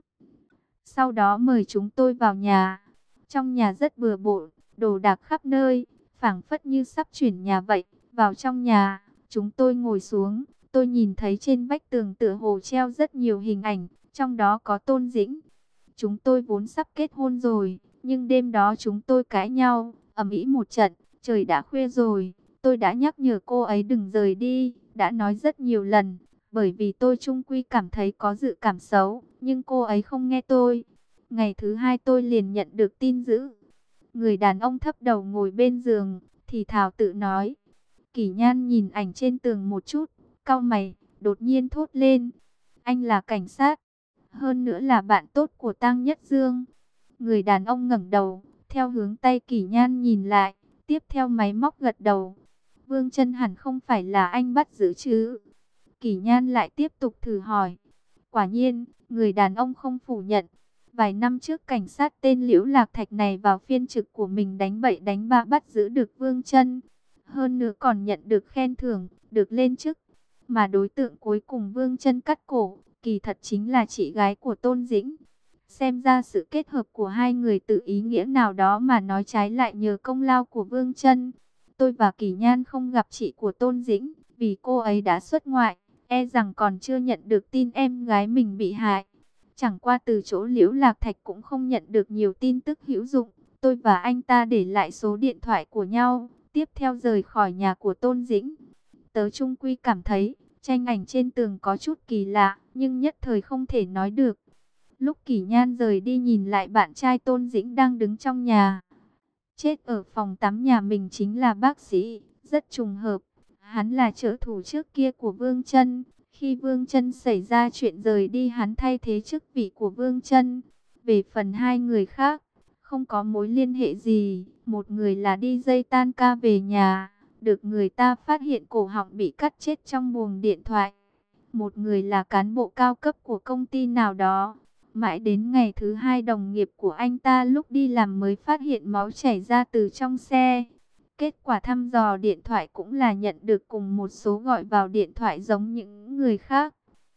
Sau đó mời chúng tôi vào nhà. Trong nhà rất bừa bộn, đồ đạc khắp nơi, phảng phất như sắp chuyển nhà vậy. Vào trong nhà, chúng tôi ngồi xuống, tôi nhìn thấy trên vách tường tựa hồ treo rất nhiều hình ảnh, trong đó có Tôn Dĩnh. Chúng tôi vốn sắp kết hôn rồi, nhưng đêm đó chúng tôi cãi nhau, ầm ĩ một trận, trời đã khuya rồi. Tôi đã nhắc nhở cô ấy đừng rời đi, đã nói rất nhiều lần, bởi vì tôi chung quy cảm thấy có dự cảm xấu, nhưng cô ấy không nghe tôi. Ngày thứ hai tôi liền nhận được tin dữ. Người đàn ông thấp đầu ngồi bên giường, thì thào tự nói. Kỷ Nhan nhìn ảnh trên tường một chút, cau mày, đột nhiên thốt lên. Anh là cảnh sát, hơn nữa là bạn tốt của Tang Nhất Dương. Người đàn ông ngẩng đầu, theo hướng tay Kỷ Nhan nhìn lại, tiếp theo máy móc gật đầu. Vương Chân hẳn không phải là anh bắt giữ chứ? Kỷ Nhan lại tiếp tục thử hỏi. Quả nhiên, người đàn ông không phủ nhận. Vài năm trước cảnh sát tên Liễu Lạc Thạch này vào phiên trực của mình đánh bậy đánh bạ bắt giữ được Vương Chân. Hơn nữa còn nhận được khen thưởng, được lên chức. Mà đối tượng cuối cùng Vương Chân cắt cổ, kỳ thật chính là chị gái của Tôn Dĩnh. Xem ra sự kết hợp của hai người tự ý nghĩa nào đó mà nói trái lại nhờ công lao của Vương Chân. Tôi và Kỷ Nhan không gặp chị của Tôn Dĩnh, vì cô ấy đã xuất ngoại, e rằng còn chưa nhận được tin em gái mình bị hại. Chẳng qua từ chỗ Liễu Lạc Thạch cũng không nhận được nhiều tin tức hữu dụng. Tôi và anh ta để lại số điện thoại của nhau, tiếp theo rời khỏi nhà của Tôn Dĩnh. Tớ chung quy cảm thấy, tranh ảnh trên tường có chút kỳ lạ, nhưng nhất thời không thể nói được. Lúc Kỷ Nhan rời đi nhìn lại bạn trai Tôn Dĩnh đang đứng trong nhà. Chết ở phòng tắm nhà mình chính là bác sĩ, rất trùng hợp. Hắn là trợ thủ trước kia của Vương Chân. Khi Vương Chân xảy ra chuyện rời đi hắn thay thế chức vị của Vương Chân. Về phần hai người khác, không có mối liên hệ gì. Một người là đi dây tan ca về nhà, được người ta phát hiện cổ họng bị cắt chết trong buồng điện thoại. Một người là cán bộ cao cấp của công ty nào đó. Mãi đến ngày thứ hai đồng nghiệp của anh ta lúc đi làm mới phát hiện máu chảy ra từ trong xe. Kết quả thăm dò điện thoại cũng là nhận được cùng một số gọi vào điện thoại giống những người khác.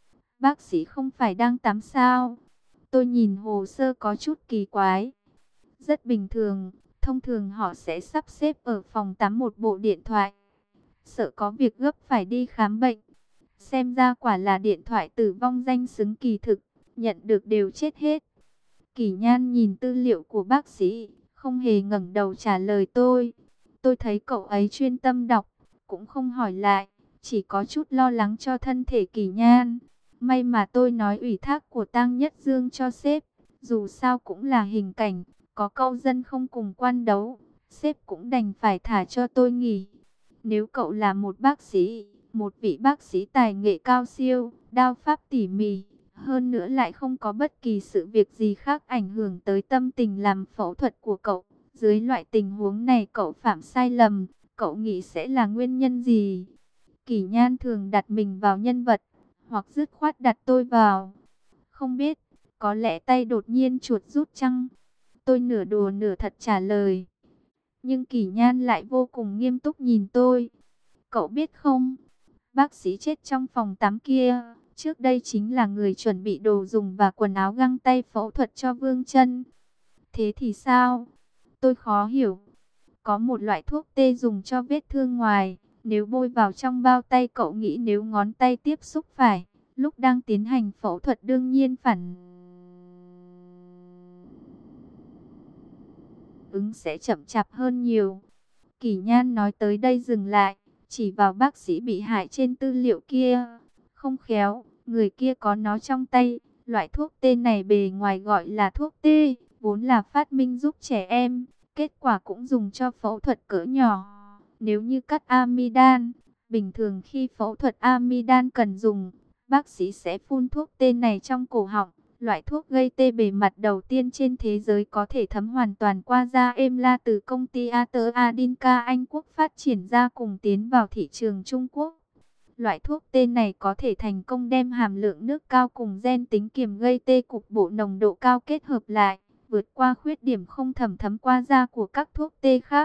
Bác sĩ không phải đang tắm sao? Tôi nhìn hồ sơ có chút kỳ quái. Rất bình thường, thông thường họ sẽ sắp xếp ở phòng tắm một bộ điện thoại. Sợ có việc gấp phải đi khám bệnh. Xem ra quả là điện thoại tử vong danh xứng kỳ thực, nhận được đều chết hết. Kỷ Nhan nhìn tư liệu của bác sĩ, không hề ngẩng đầu trả lời tôi. Tôi thấy cậu ấy chuyên tâm đọc, cũng không hỏi lại, chỉ có chút lo lắng cho thân thể Kỷ Nhan. May mà tôi nói ủy thác của Tang Nhất Dương cho sếp, dù sao cũng là hình cảnh, có câu dân không cùng quan đấu, sếp cũng đành phải thả cho tôi nghỉ. Nếu cậu là một bác sĩ, một vị bác sĩ tài nghệ cao siêu, đao pháp tỉ mỉ, hơn nữa lại không có bất kỳ sự việc gì khác ảnh hưởng tới tâm tình làm phẫu thuật của cậu. Dưới loại tình huống này cậu phạm sai lầm, cậu nghĩ sẽ là nguyên nhân gì? Kỷ Nhan thường đặt mình vào nhân vật, hoặc dứt khoát đặt tôi vào. Không biết, có lẽ tay đột nhiên chuột rút chăng? Tôi nửa đùa nửa thật trả lời. Nhưng Kỷ Nhan lại vô cùng nghiêm túc nhìn tôi. Cậu biết không, bác sĩ chết trong phòng tắm kia, trước đây chính là người chuẩn bị đồ dùng và quần áo găng tay phẫu thuật cho Vương Chân. Thế thì sao? Tôi khó hiểu. Có một loại thuốc tê dùng cho vết thương ngoài, nếu bôi vào trong bao tay cậu nghĩ nếu ngón tay tiếp xúc phải, lúc đang tiến hành phẫu thuật đương nhiên phản ứng sẽ chậm chạp hơn nhiều. Kỷ Nhan nói tới đây dừng lại, chỉ vào bác sĩ bị hại trên tư liệu kia. Không khéo, người kia có nó trong tay. Loại thuốc tê này bề ngoài gọi là thuốc tê, vốn là phát minh giúp trẻ em. Kết quả cũng dùng cho phẫu thuật cỡ nhỏ. Nếu như cắt amidan, bình thường khi phẫu thuật amidan cần dùng, bác sĩ sẽ phun thuốc tê này trong cổ họng. Loại thuốc gây tê bề mặt đầu tiên trên thế giới có thể thấm hoàn toàn qua da êm la từ công ty Arthur Adinka Anh Quốc phát triển ra cùng tiến vào thị trường Trung Quốc. Loại thuốc tê này có thể thành công đem hàm lượng nước cao cùng gen tính kiềm gây tê cục bộ nồng độ cao kết hợp lại, vượt qua khuyết điểm không thẩm thấm qua da của các thuốc tê khác.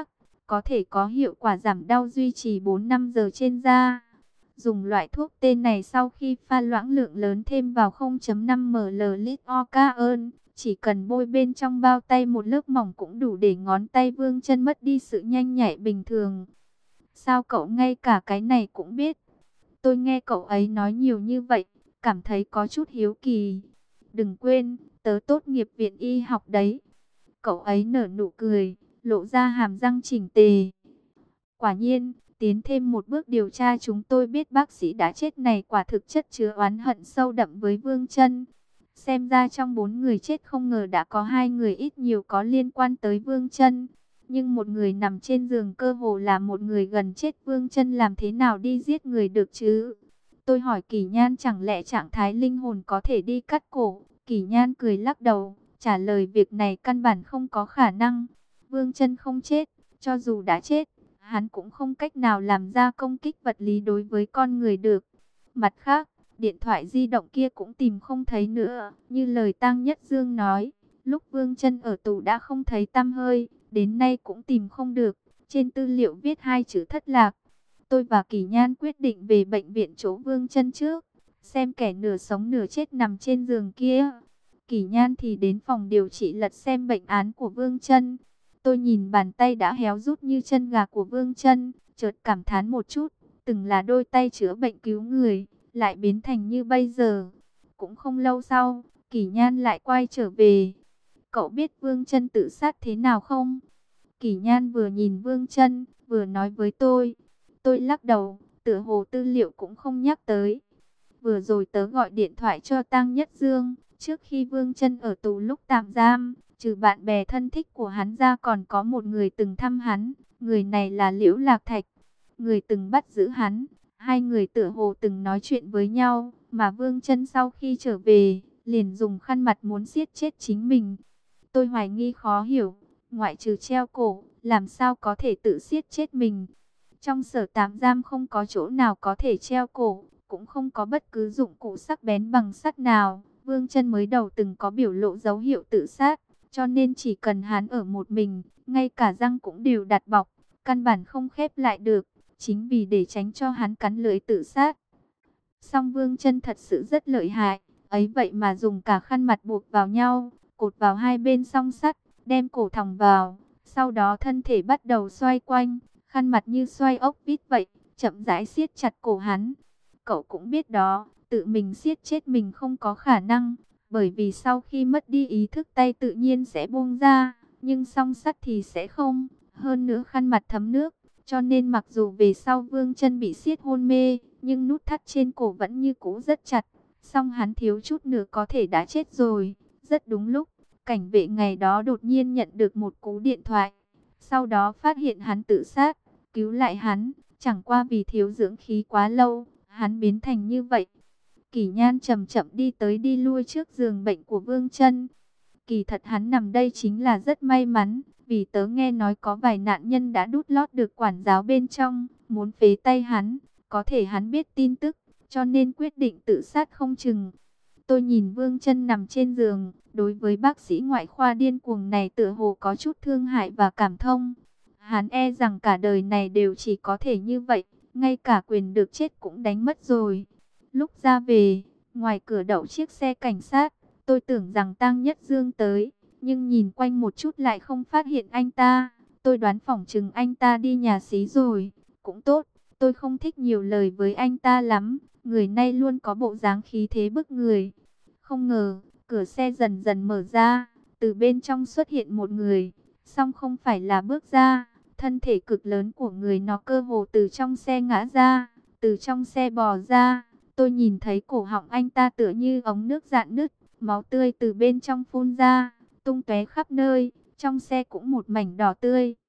có thể có hiệu quả giảm đau duy trì 4-5 giờ trên da. Dùng loại thuốc tên này sau khi pha loãng lượng lớn thêm vào 0,5 ml lít Ocaơn, chỉ cần bôi bên trong bao tay một lớp mỏng cũng đủ để ngón tay Vương Chân mất đi sự nhanh nhạy bình thường. Sao cậu ngay cả cái này cũng biết? Tôi nghe cậu ấy nói nhiều như vậy, cảm thấy có chút hiếu kỳ. Đừng quên, tớ tốt nghiệp viện y học đấy. Cậu ấy nở nụ cười, lộ ra hàm răng chỉnh tề. Quả nhiên, tiến thêm một bước điều tra chúng tôi biết bác sĩ đã chết này quả thực chất chứa oán hận sâu đậm với Vương Chân. Xem ra trong 4 người chết không ngờ đã có 2 người ít nhiều có liên quan tới Vương Chân. Nhưng một người nằm trên giường cơ hồ là một người gần chết, Vương Chân làm thế nào đi giết người được chứ? Tôi hỏi Kỳ Nhan chẳng lẽ trạng thái linh hồn có thể đi cắt cổ? Kỳ Nhan cười lắc đầu, trả lời việc này căn bản không có khả năng. Vương Chân không chết, cho dù đã chết, hắn cũng không cách nào làm ra công kích vật lý đối với con người được. Mặt khác, điện thoại di động kia cũng tìm không thấy nữa, như lời Tang Nhất Dương nói, lúc Vương Chân ở tù đã không thấy tăm hơi, đến nay cũng tìm không được. Trên tư liệu viết 2 chữ thất lạc. Tôi và Kỳ Nhan quyết định về bệnh viện chỗ Vương Chân trước, xem kẻ nửa sống nửa chết nằm trên giường kia. Kỳ Nhan thì đến phòng điều trị lật xem bệnh án của Vương Chân. Tôi nhìn bàn tay đã héo rút như chân gà của Vương Chân, chợt cảm thán một chút, từng là đôi tay chữa bệnh cứu người, lại biến thành như bây giờ. Cũng không lâu sau, Kỳ Nhan lại quay trở về. Cậu biết Vương Chân tự sát thế nào không? Kỳ Nhan vừa nhìn Vương Chân, vừa nói với tôi. Tôi lắc đầu, tựa hồ tư liệu cũng không nhắc tới. Vừa rồi tớ gọi điện thoại cho Tang Nhất Dương, trước khi Vương Chân ở tù lúc tạm giam, trừ bạn bè thân thích của hắn ra còn có một người từng thăm hắn, người này là Liễu Lạc Thạch, người từng bắt giữ hắn. Hai người tựa hồ từng nói chuyện với nhau, mà Vương Chân sau khi trở về, liền dùng khăn mặt muốn giết chết chính mình. Tôi hoài nghi khó hiểu, ngoại trừ treo cổ, làm sao có thể tự giết chết mình? Trong sở tạm giam không có chỗ nào có thể treo cổ, cũng không có bất cứ dụng cụ sắc bén bằng sắt nào. Vương Chân mới đầu từng có biểu lộ dấu hiệu tự sát, cho nên chỉ cần hắn ở một mình, ngay cả răng cũng đều đặt bọc, căn bản không khép lại được, chính vì để tránh cho hắn cắn lưỡi tự sát. Song Vương Chân thật sự rất lợi hại, ấy vậy mà dùng cả khăn mặt buộc vào nhau, cột vào hai bên song sắt, đem cổ thòng vào, sau đó thân thể bắt đầu xoay quanh, khăn mặt như xoay ốc vít vậy, chậm rãi siết chặt cổ hắn. Cậu cũng biết đó, tự mình siết chết mình không có khả năng, bởi vì sau khi mất đi ý thức tay tự nhiên sẽ buông ra, nhưng song sắt thì sẽ không, hơn nữa khăn mặt thấm nước, cho nên mặc dù về sau Vương Chân bị siết hôn mê, nhưng nút thắt trên cổ vẫn như cũ rất chặt, song hắn thiếu chút nữa có thể đã chết rồi. Rất đúng lúc, cảnh vệ ngày đó đột nhiên nhận được một cú điện thoại, sau đó phát hiện hắn tự sát, cứu lại hắn, chẳng qua vì thiếu dưỡng khí quá lâu, hắn biến thành như vậy. Kỳ Nhan chậm chậm đi tới đi lui trước giường bệnh của Vương Chân. Kỳ thật hắn nằm đây chính là rất may mắn, vì tớ nghe nói có vài nạn nhân đã đút lót được quản giáo bên trong, muốn phế tay hắn, có thể hắn biết tin tức, cho nên quyết định tự sát không chừng. Tôi nhìn Vương Chân nằm trên giường, đối với bác sĩ ngoại khoa điên cuồng này tựa hồ có chút thương hại và cảm thông. Hắn e rằng cả đời này đều chỉ có thể như vậy, ngay cả quyền được chết cũng đánh mất rồi. Lúc ra về, ngoài cửa đậu chiếc xe cảnh sát, tôi tưởng rằng Tang Nhất Dương tới, nhưng nhìn quanh một chút lại không phát hiện anh ta. Tôi đoán phỏng chừng anh ta đi nhà xí rồi, cũng tốt, tôi không thích nhiều lời với anh ta lắm, người này luôn có bộ dáng khí thế bức người. Không ngờ, cửa xe dần dần mở ra, từ bên trong xuất hiện một người, song không phải là bước ra, thân thể cực lớn của người nó cơ hồ từ trong xe ngã ra, từ trong xe bò ra. Tôi nhìn thấy cổ họng anh ta tựa như ống nước rạn nứt, máu tươi từ bên trong phun ra, tung tóe khắp nơi, trong xe cũng một mảnh đỏ tươi.